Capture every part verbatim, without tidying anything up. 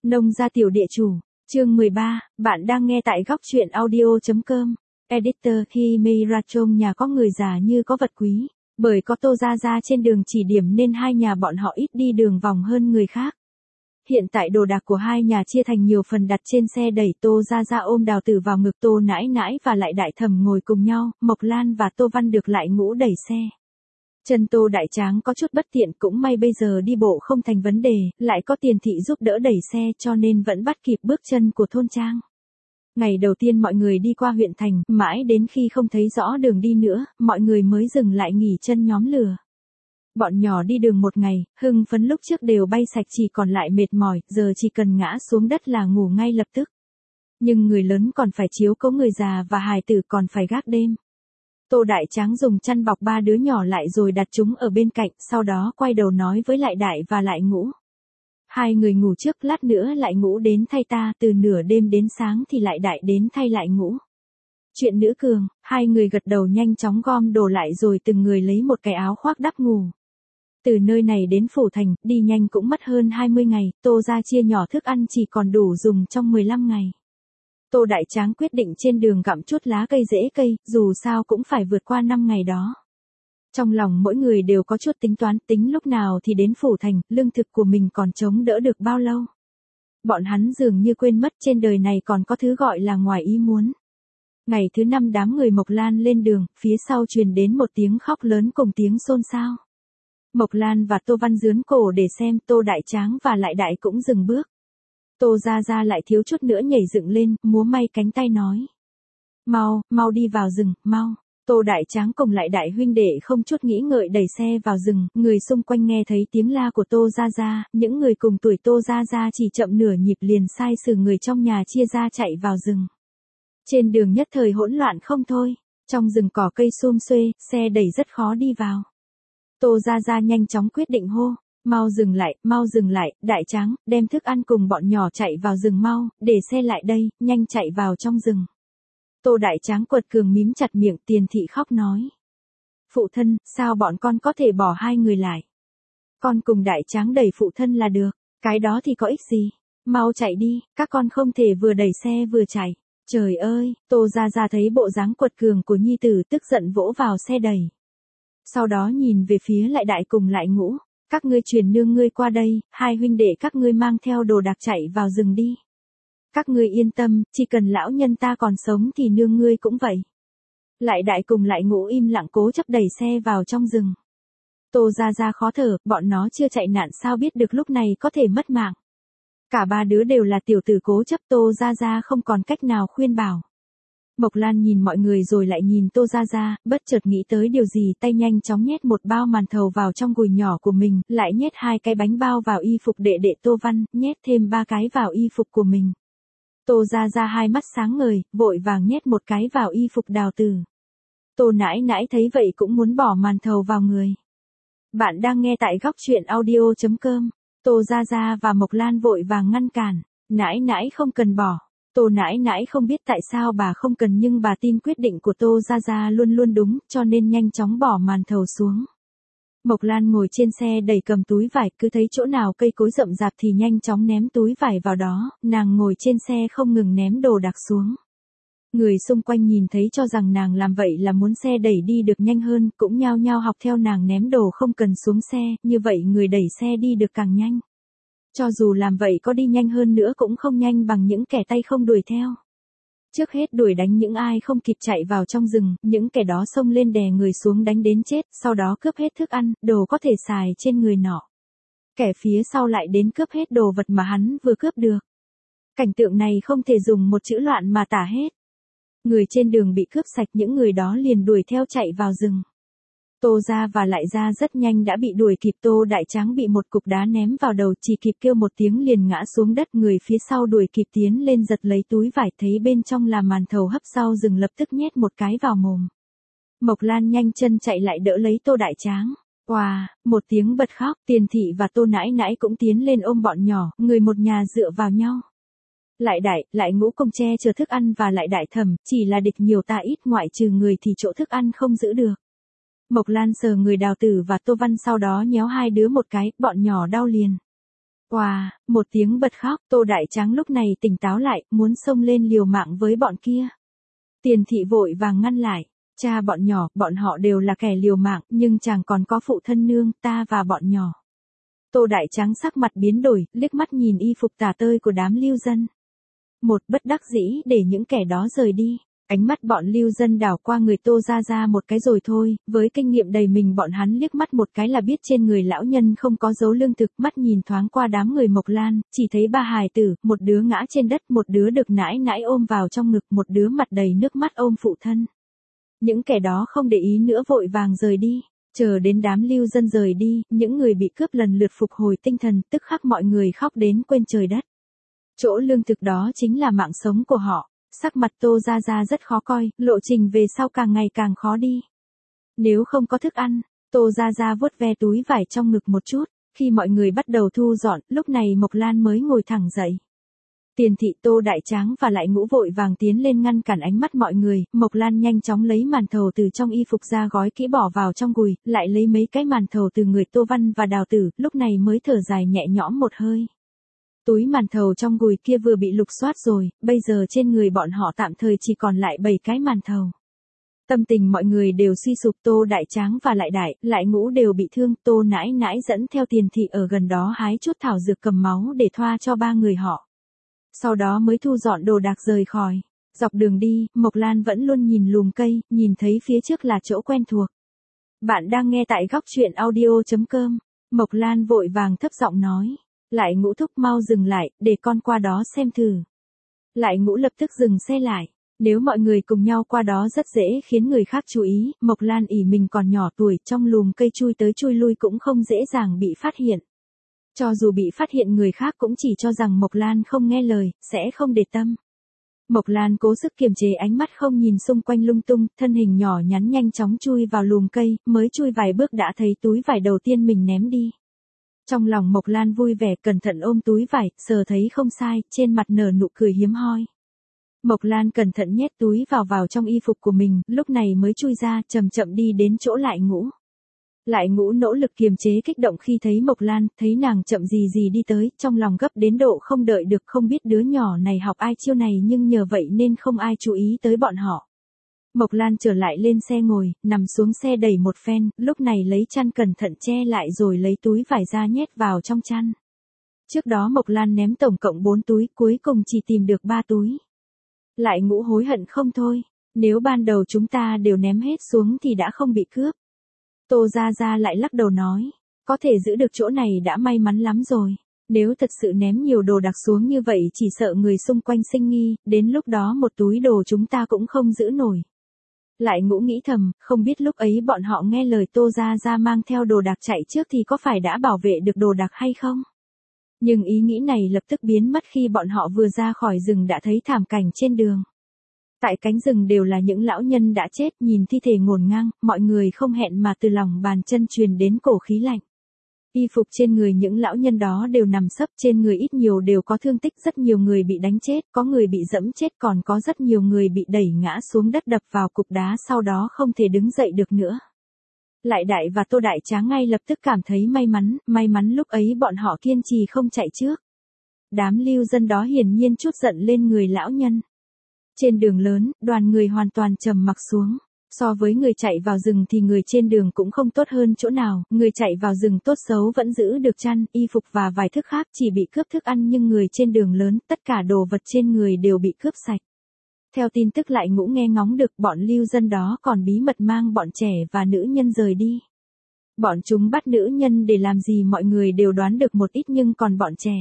Nông gia tiểu địa chủ, chương mười ba, bạn đang nghe tại góc truyện audio.com. Editor khi Meira trông nhà có người già như có vật quý, bởi có Tô Gia Gia trên đường chỉ điểm nên hai nhà bọn họ ít đi đường vòng hơn người khác. Hiện tại đồ đạc của hai nhà chia thành nhiều phần đặt trên xe đẩy. Tô Gia Gia ôm Đào Tử vào ngực, Tô Nãi Nãi và lại Đại Thẩm ngồi cùng nhau, Mộc Lan và Tô Văn được Lại Ngũ đẩy xe. Chân Tô Đại Tráng có chút bất tiện, cũng may bây giờ đi bộ không thành vấn đề, lại có Tiền thị giúp đỡ đẩy xe cho nên vẫn bắt kịp bước chân của thôn trang. Ngày đầu tiên mọi người đi qua huyện thành, mãi đến khi không thấy rõ đường đi nữa, mọi người mới dừng lại nghỉ chân nhóm lửa. Bọn nhỏ đi đường một ngày, hưng phấn lúc trước đều bay sạch, chỉ còn lại mệt mỏi, giờ chỉ cần ngã xuống đất là ngủ ngay lập tức. Nhưng người lớn còn phải chiếu cố người già và hài tử còn phải gác đêm. Tô Đại Tráng dùng chăn bọc ba đứa nhỏ lại rồi đặt chúng ở bên cạnh, sau đó quay đầu nói với Lại Đại và Lại Ngũ. Hai người ngủ trước, lát nữa Lại Ngũ đến thay ta, từ nửa đêm đến sáng thì Lại Đại đến thay Lại Ngũ. Chuyện nữ cường, hai người gật đầu nhanh chóng gom đồ lại rồi từng người lấy một cái áo khoác đắp ngủ. Từ nơi này đến Phủ Thành, đi nhanh cũng mất hơn hai mươi ngày, Tô gia chia nhỏ thức ăn chỉ còn đủ dùng trong mười lăm ngày. Tô Đại Tráng quyết định trên đường gặm chút lá cây rễ cây, dù sao cũng phải vượt qua năm ngày đó. Trong lòng mỗi người đều có chút tính toán, tính lúc nào thì đến Phủ Thành, lương thực của mình còn chống đỡ được bao lâu. Bọn hắn dường như quên mất trên đời này còn có thứ gọi là ngoài ý muốn. Ngày thứ năm đám người Mộc Lan lên đường, phía sau truyền đến một tiếng khóc lớn cùng tiếng xôn xao. Mộc Lan và Tô Văn giướn cổ để xem, Tô Đại Tráng và Lại Đại cũng dừng bước. Tô Gia Gia lại thiếu chút nữa nhảy dựng lên, múa may cánh tay nói. Mau, mau đi vào rừng, mau. Tô Đại Tráng cùng Lại Đại huynh đệ không chút nghĩ ngợi đẩy xe vào rừng, người xung quanh nghe thấy tiếng la của Tô Gia Gia, những người cùng tuổi Tô Gia Gia chỉ chậm nửa nhịp liền sai sử người trong nhà chia ra chạy vào rừng. Trên đường nhất thời hỗn loạn không thôi, trong rừng cỏ cây sum xuê, xe đẩy rất khó đi vào. Tô Gia Gia nhanh chóng quyết định hô. Mau dừng lại, mau dừng lại, Đại Tráng, đem thức ăn cùng bọn nhỏ chạy vào rừng mau, để xe lại đây, nhanh chạy vào trong rừng. Tô Đại Tráng quật cường mím chặt miệng, Tiền thị khóc nói. Phụ thân, sao bọn con có thể bỏ hai người lại? Con cùng Đại Tráng đẩy phụ thân là được, cái đó thì có ích gì? Mau chạy đi, các con không thể vừa đẩy xe vừa chạy. Trời ơi, Tô Gia Gia thấy bộ dáng quật cường của nhi tử tức giận vỗ vào xe đẩy. Sau đó nhìn về phía Lại Đại cùng Lại Ngũ. Các ngươi truyền nương ngươi qua đây, hai huynh đệ các ngươi mang theo đồ đạc chạy vào rừng đi. Các ngươi yên tâm, chỉ cần lão nhân ta còn sống thì nương ngươi cũng vậy. Lại Đại cùng Lại Ngũ im lặng cố chấp đẩy xe vào trong rừng. Tô Gia Gia khó thở, bọn nó chưa chạy nạn sao biết được lúc này có thể mất mạng. Cả ba đứa đều là tiểu tử cố chấp, Tô Gia Gia không còn cách nào khuyên bảo. Mộc Lan nhìn mọi người rồi lại nhìn Tô Gia Gia, bất chợt nghĩ tới điều gì, tay nhanh chóng nhét một bao màn thầu vào trong gùi nhỏ của mình, lại nhét hai cái bánh bao vào y phục đệ đệ Tô Văn, nhét thêm ba cái vào y phục của mình. Tô Gia Gia hai mắt sáng ngời, vội vàng nhét một cái vào y phục Đào Tử. Tô Nãi Nãi thấy vậy cũng muốn bỏ màn thầu vào người. Bạn đang nghe tại góc truyện audio.com. Tô Gia Gia và Mộc Lan vội vàng ngăn cản. Nãi Nãi không cần bỏ. Tô Nãi Nãi không biết tại sao bà không cần, nhưng bà tin quyết định của Tô Gia Gia luôn luôn đúng, cho nên nhanh chóng bỏ màn thầu xuống. Mộc Lan ngồi trên xe đẩy cầm túi vải, cứ thấy chỗ nào cây cối rậm rạp thì nhanh chóng ném túi vải vào đó, nàng ngồi trên xe không ngừng ném đồ đạc xuống. Người xung quanh nhìn thấy cho rằng nàng làm vậy là muốn xe đẩy đi được nhanh hơn, cũng nhao nhao học theo nàng ném đồ không cần xuống xe, như vậy người đẩy xe đi được càng nhanh. Cho dù làm vậy có đi nhanh hơn nữa cũng không nhanh bằng những kẻ tay không đuổi theo. Trước hết đuổi đánh những ai không kịp chạy vào trong rừng, những kẻ đó xông lên đè người xuống đánh đến chết, sau đó cướp hết thức ăn, đồ có thể xài trên người nọ. Kẻ phía sau lại đến cướp hết đồ vật mà hắn vừa cướp được. Cảnh tượng này không thể dùng một chữ loạn mà tả hết. Người trên đường bị cướp sạch, những người đó liền đuổi theo chạy vào rừng. Tô Gia và Lại Gia rất nhanh đã bị đuổi kịp. Tô Đại Tráng bị một cục đá ném vào đầu, chỉ kịp kêu một tiếng liền ngã xuống đất, người phía sau đuổi kịp tiến lên giật lấy túi vải, thấy bên trong là màn thầu hấp sau rừng lập tức nhét một cái vào mồm. Mộc Lan nhanh chân chạy lại đỡ lấy Tô Đại Tráng. Oà, một tiếng bật khóc, Tiền thị và Tô Nãi Nãi cũng tiến lên ôm bọn nhỏ, người một nhà dựa vào nhau. Lại Đại, Lại Ngũ cùng che chở thức ăn và Lại Đại Thẩm, chỉ là địch nhiều ta ít, ngoại trừ người thì chỗ thức ăn không giữ được. Mộc Lan sờ người Đào Tử và Tô Văn, sau đó nhéo hai đứa một cái, bọn nhỏ đau liền. Oà, một tiếng bật khóc, Tô Đại Tráng lúc này tỉnh táo lại, muốn xông lên liều mạng với bọn kia. Tiền thị vội vàng ngăn lại, cha bọn nhỏ, bọn họ đều là kẻ liều mạng, nhưng chàng còn có phụ thân nương, ta và bọn nhỏ. Tô Đại Tráng sắc mặt biến đổi, liếc mắt nhìn y phục tả tơi của đám lưu dân. Một bất đắc dĩ để những kẻ đó rời đi. Ánh mắt bọn lưu dân đảo qua người Tô Gia Gia một cái rồi thôi, với kinh nghiệm đầy mình bọn hắn liếc mắt một cái là biết trên người lão nhân không có dấu lương thực, mắt nhìn thoáng qua đám người Mộc Lan, chỉ thấy ba hài tử, một đứa ngã trên đất, một đứa được nãi nãi ôm vào trong ngực, một đứa mặt đầy nước mắt ôm phụ thân. Những kẻ đó không để ý nữa vội vàng rời đi, chờ đến đám lưu dân rời đi, những người bị cướp lần lượt phục hồi tinh thần, tức khắc mọi người khóc đến quên trời đất. Chỗ lương thực đó chính là mạng sống của họ. Sắc mặt Tô Gia Gia rất khó coi, lộ trình về sau càng ngày càng khó đi. Nếu không có thức ăn, Tô Gia Gia vuốt ve túi vải trong ngực một chút, khi mọi người bắt đầu thu dọn, lúc này Mộc Lan mới ngồi thẳng dậy. Tiền thị Tô Đại Tráng và lại Ngũ vội vàng tiến lên ngăn cản ánh mắt mọi người, Mộc Lan nhanh chóng lấy màn thầu từ trong y phục ra gói kỹ bỏ vào trong gùi, lại lấy mấy cái màn thầu từ người Tô Văn và Đào Tử, lúc này mới thở dài nhẹ nhõm một hơi. Túi màn thầu trong gùi kia vừa bị lục soát rồi, bây giờ trên người bọn họ tạm thời chỉ còn lại bảy cái màn thầu. Tâm tình mọi người đều suy sụp, Tô Đại Tráng và lại Đại, lại Ngũ đều bị thương, Tô nãi nãi dẫn theo Tiền thị ở gần đó hái chút thảo dược cầm máu để thoa cho ba người họ. Sau đó mới thu dọn đồ đạc rời khỏi. Dọc đường đi, Mộc Lan vẫn luôn nhìn lùm cây, nhìn thấy phía trước là chỗ quen thuộc. Bạn đang nghe tại góc truyện audio chấm com. Mộc Lan vội vàng thấp giọng nói. Lại Ngũ thúc mau dừng lại, để con qua đó xem thử. Lại Ngũ lập tức dừng xe lại. Nếu mọi người cùng nhau qua đó rất dễ khiến người khác chú ý, Mộc Lan ỷ mình còn nhỏ tuổi, trong lùm cây chui tới chui lui cũng không dễ dàng bị phát hiện. Cho dù bị phát hiện người khác cũng chỉ cho rằng Mộc Lan không nghe lời, sẽ không để tâm. Mộc Lan cố sức kiềm chế ánh mắt không nhìn xung quanh lung tung, thân hình nhỏ nhắn nhanh chóng chui vào lùm cây, mới chui vài bước đã thấy túi vải đầu tiên mình ném đi. Trong lòng Mộc Lan vui vẻ cẩn thận ôm túi vải, sờ thấy không sai, trên mặt nở nụ cười hiếm hoi. Mộc Lan cẩn thận nhét túi vào vào trong y phục của mình, lúc này mới chui ra, chậm chậm đi đến chỗ Lại Ngũ. Lại Ngũ nỗ lực kiềm chế kích động khi thấy Mộc Lan, thấy nàng chậm gì gì đi tới, trong lòng gấp đến độ không đợi được, không biết đứa nhỏ này học ai chiêu này nhưng nhờ vậy nên không ai chú ý tới bọn họ. Mộc Lan trở lại lên xe ngồi, nằm xuống xe đẩy một phen, lúc này lấy chăn cẩn thận che lại rồi lấy túi vải ra nhét vào trong chăn. Trước đó Mộc Lan ném tổng cộng bốn túi, cuối cùng chỉ tìm được ba túi. Lại Ngũ hối hận không thôi, nếu ban đầu chúng ta đều ném hết xuống thì đã không bị cướp. Tô Gia Gia lại lắc đầu nói, có thể giữ được chỗ này đã may mắn lắm rồi. Nếu thật sự ném nhiều đồ đặc xuống như vậy chỉ sợ người xung quanh sinh nghi, đến lúc đó một túi đồ chúng ta cũng không giữ nổi. Lại Ngũ nghĩ thầm, không biết lúc ấy bọn họ nghe lời Tô Gia Gia mang theo đồ đạc chạy trước thì có phải đã bảo vệ được đồ đạc hay không? Nhưng ý nghĩ này lập tức biến mất khi bọn họ vừa ra khỏi rừng đã thấy thảm cảnh trên đường. Tại cánh rừng đều là những lão nhân đã chết, nhìn thi thể ngổn ngang, mọi người không hẹn mà từ lòng bàn chân truyền đến cổ khí lạnh. Y phục trên người những lão nhân đó đều nằm sấp, trên người ít nhiều đều có thương tích, rất nhiều người bị đánh chết, có người bị dẫm chết, còn có rất nhiều người bị đẩy ngã xuống đất đập vào cục đá sau đó không thể đứng dậy được nữa. Lại Đại và Tô Đại Tráng ngay lập tức cảm thấy may mắn, may mắn lúc ấy bọn họ kiên trì không chạy trước. Đám lưu dân đó hiển nhiên chút giận lên người lão nhân. Trên đường lớn, đoàn người hoàn toàn trầm mặc xuống. So với người chạy vào rừng thì người trên đường cũng không tốt hơn chỗ nào, người chạy vào rừng tốt xấu vẫn giữ được chăn, y phục và vài thức khác chỉ bị cướp thức ăn nhưng người trên đường lớn, tất cả đồ vật trên người đều bị cướp sạch. Theo tin tức Lại Ngũ nghe ngóng được bọn lưu dân đó còn bí mật mang bọn trẻ và nữ nhân rời đi. Bọn chúng bắt nữ nhân để làm gì mọi người đều đoán được một ít nhưng còn bọn trẻ.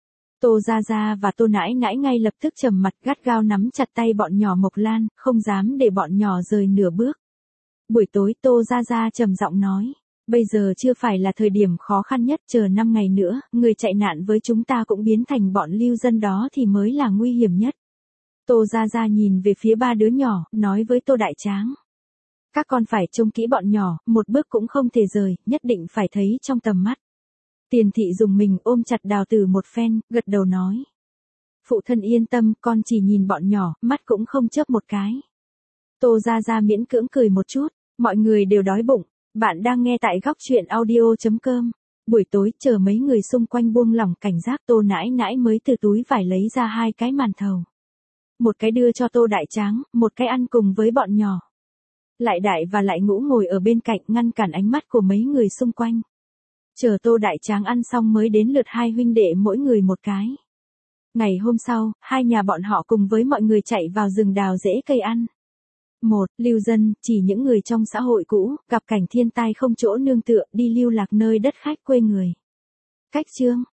Tô Gia Gia và Tô nãi nãi ngay lập tức trầm mặt gắt gao nắm chặt tay bọn nhỏ Mộc Lan, không dám để bọn nhỏ rời nửa bước. Buổi tối Tô Gia Gia trầm giọng nói, bây giờ chưa phải là thời điểm khó khăn nhất, chờ năm ngày nữa, người chạy nạn với chúng ta cũng biến thành bọn lưu dân đó thì mới là nguy hiểm nhất. Tô Gia Gia nhìn về phía ba đứa nhỏ, nói với Tô Đại Tráng. Các con phải trông kỹ bọn nhỏ, một bước cũng không thể rời, nhất định phải thấy trong tầm mắt. Tiền thị dùng mình ôm chặt Đào Tử một phen, gật đầu nói. Phụ thân yên tâm, con chỉ nhìn bọn nhỏ, mắt cũng không chớp một cái. Tô Gia Gia miễn cưỡng cười một chút, mọi người đều đói bụng, bạn đang nghe tại góc truyện audio chấm com. Buổi tối chờ mấy người xung quanh buông lỏng cảnh giác, Tô nãi nãi mới từ túi vải lấy ra hai cái màn thầu. Một cái đưa cho Tô Đại Tráng, một cái ăn cùng với bọn nhỏ. Lại Đại và Lại Ngũ ngồi ở bên cạnh ngăn cản ánh mắt của mấy người xung quanh. Chờ Tô Đại Tráng ăn xong mới đến lượt hai huynh đệ mỗi người một cái. Ngày hôm sau, hai nhà bọn họ cùng với mọi người chạy vào rừng đào rễ cây ăn. Một, lưu dân, chỉ những người trong xã hội cũ, gặp cảnh thiên tai không chỗ nương tựa, đi lưu lạc nơi đất khách quê người. Cách chương